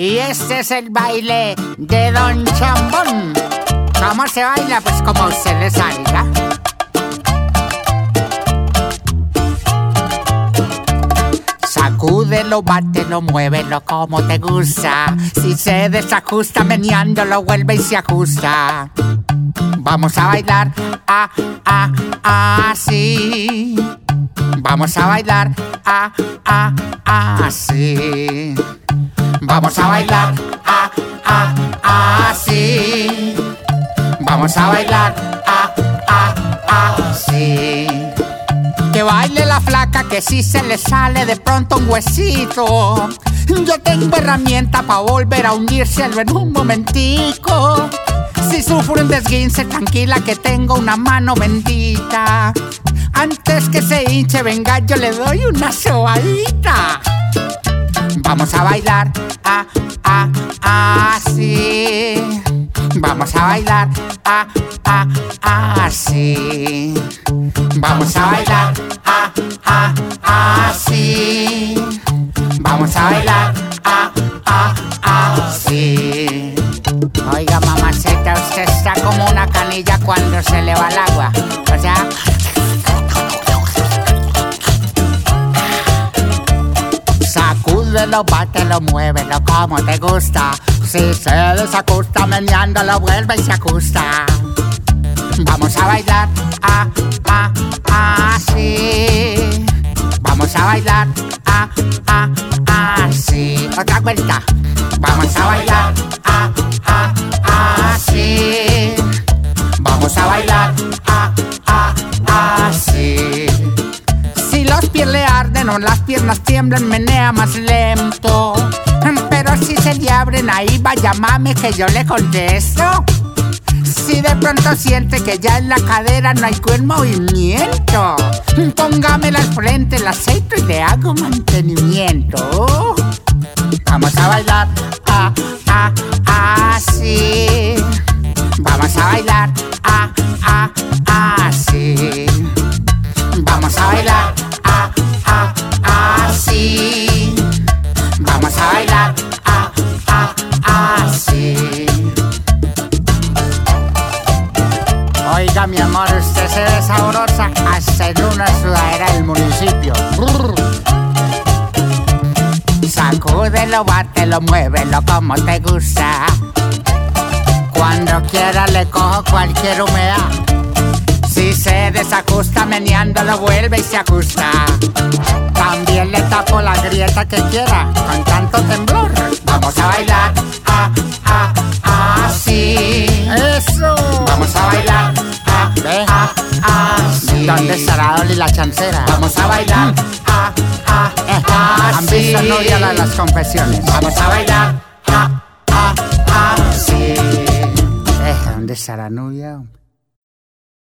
Y este es el baile de Don Chambón. ¿Cómo se baila? Pues como a usted le salga. Sacúdelo, bátelo, muévelo como te gusta. Si se desajusta meneándolo, vuelve y se ajusta. Vamos a bailar, así. Vamos a bailar, así. Vamos a bailar, así. Vamos a bailar, así. Que baile la flaca, que si se le sale de pronto un huesito. Yo tengo herramienta pa' volver a hundírselo en un momentico. Si sufre un desguince, tranquila que tengo una mano bendita. Antes que se hinche, venga, yo le doy una sobadita. Vamos a bailar, así. Vamos a bailar, así. Vamos a bailar, así. Vamos a bailar, así. Oiga, mamacita, usted está como una canilla cuando se le va el agua. O sea... Sacúdelo, bátelo, muévelo como te gusta. Si se desajusta meneándolo, vuelve y se ajusta. Vamos a bailar, así. Vamos a bailar, así. Otra vuelta. Vamos a bailar, así. Vamos a bailar, así. Si los pies le arden o las piernas tiemblan, menea más lento. Pero si se le abren, ahí va, llámame que yo le contesto. Si de pronto siente que ya en la cadera no hay buen movimiento, póngamela al frente, el aceite y le hago mantenimiento. Vamos a bailar, así. Vamos a bailar, así. Vamos a bailar, así. Vamos a bailar, así. Oiga, mi amor, usted se ve sabrosa hasta en una sudadera del municipio. Sacúdelo, bátelo, muévelo como te gusta. Cuando quiera le cojo cualquier humedad. Si se desajusta meneándolo, vuelve y se ajusta. También le tapo la grieta que quiera con tanto temblor. Vamos a bailar, así. Eso. Vamos a bailar, así. ¿Dónde estará Dolly la chancera? Vamos a bailar, así. ¿Han visto novia de las confesiones? Vamos a bailar, así. ¿Dónde estará novia?